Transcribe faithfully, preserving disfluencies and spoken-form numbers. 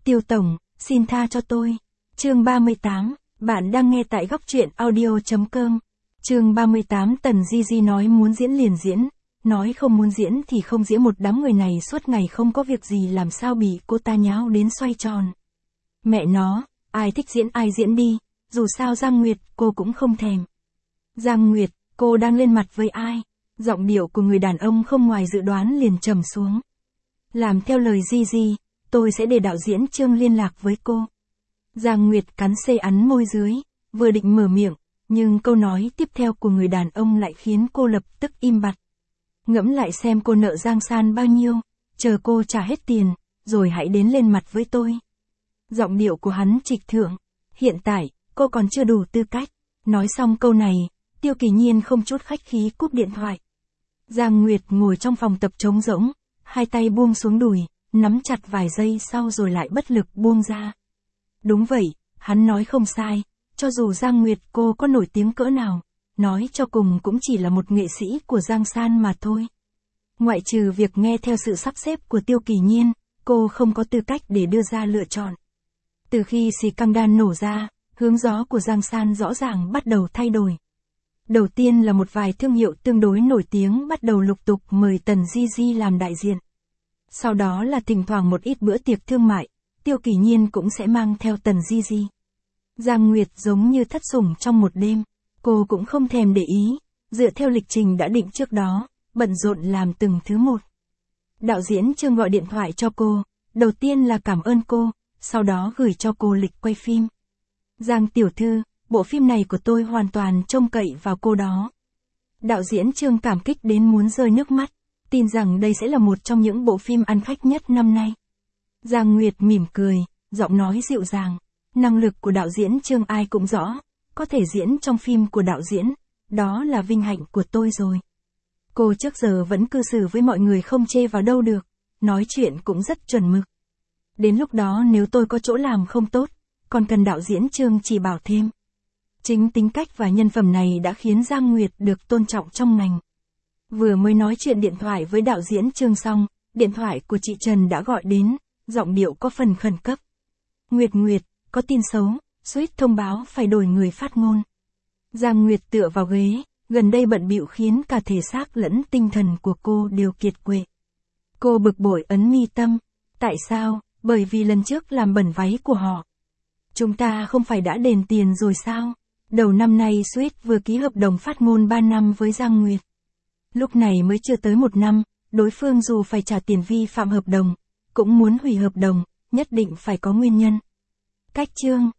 Tiêu Tổng, xin tha cho tôi. Chương ba mươi tám, bạn đang nghe tại góc truyện audio chấm com. Chương ba mươi tám Tần Di Di nói muốn diễn liền diễn, nói không muốn diễn thì không diễn, một đám người này suốt ngày không có việc gì làm sao bị cô ta nháo đến xoay tròn. Mẹ nó, ai thích diễn ai diễn đi, dù sao Giang Nguyệt cô cũng không thèm. Giang Nguyệt, cô đang lên mặt với ai? Giọng điệu của người đàn ông không ngoài dự đoán liền trầm xuống. Làm theo lời Di Di, tôi sẽ để đạo diễn Trương liên lạc với cô. Giang Nguyệt cắn xê ắn môi dưới, vừa định mở miệng, nhưng câu nói tiếp theo của người đàn ông lại khiến cô lập tức im bặt. Ngẫm lại xem cô nợ Giang San bao nhiêu, chờ cô trả hết tiền, rồi hãy đến lên mặt với tôi. Giọng điệu của hắn trịch thượng, hiện tại, cô còn chưa đủ tư cách. Nói xong câu này, Tiêu Kỳ Nhiên không chút khách khí cúp điện thoại. Giang Nguyệt ngồi trong phòng tập trống rỗng, hai tay buông xuống đùi, nắm chặt vài giây sau rồi lại bất lực buông ra. Đúng vậy, hắn nói không sai, cho dù Giang Nguyệt cô có nổi tiếng cỡ nào, nói cho cùng cũng chỉ là một nghệ sĩ của Giang San mà thôi. Ngoại trừ việc nghe theo sự sắp xếp của Tiêu Kỳ Nhiên, cô không có tư cách để đưa ra lựa chọn. Từ khi scandal nổ ra, hướng gió của Giang San rõ ràng bắt đầu thay đổi. Đầu tiên là một vài thương hiệu tương đối nổi tiếng bắt đầu lục tục mời Tần Di Di làm đại diện. Sau đó là thỉnh thoảng một ít bữa tiệc thương mại, Tiêu Kỳ Nhiên cũng sẽ mang theo Tần Di Di. Giang Nguyệt giống như thất sủng trong một đêm, cô cũng không thèm để ý, dựa theo lịch trình đã định trước đó, bận rộn làm từng thứ một. Đạo diễn Trương gọi điện thoại cho cô, đầu tiên là cảm ơn cô, sau đó gửi cho cô lịch quay phim. Giang tiểu thư, bộ phim này của tôi hoàn toàn trông cậy vào cô đó. Đạo diễn Trương cảm kích đến muốn rơi nước mắt, tin rằng đây sẽ là một trong những bộ phim ăn khách nhất năm nay. Giang Nguyệt mỉm cười, giọng nói dịu dàng, năng lực của đạo diễn Trương ai cũng rõ, có thể diễn trong phim của đạo diễn, đó là vinh hạnh của tôi rồi. Cô trước giờ vẫn cư xử với mọi người không chê vào đâu được, nói chuyện cũng rất chuẩn mực. Đến lúc đó nếu tôi có chỗ làm không tốt, còn cần đạo diễn Trương chỉ bảo thêm. Chính tính cách và nhân phẩm này đã khiến Giang Nguyệt được tôn trọng trong ngành. Vừa mới nói chuyện điện thoại với đạo diễn Trương xong, điện thoại của chị Trần đã gọi đến, giọng điệu có phần khẩn cấp. Nguyệt Nguyệt, có tin xấu, suýt thông báo phải đổi người phát ngôn. Giang Nguyệt tựa vào ghế, gần đây bận bịu khiến cả thể xác lẫn tinh thần của cô đều kiệt quệ. Cô bực bội ấn mi tâm. Tại sao? Bởi vì lần trước làm bẩn váy của họ. Chúng ta không phải đã đền tiền rồi sao? Đầu năm nay Sweet vừa ký hợp đồng phát ngôn ba năm với Giang Nguyệt. Lúc này mới chưa tới một năm, đối phương dù phải trả tiền vi phạm hợp đồng, cũng muốn hủy hợp đồng, nhất định phải có nguyên nhân. Cách Trương,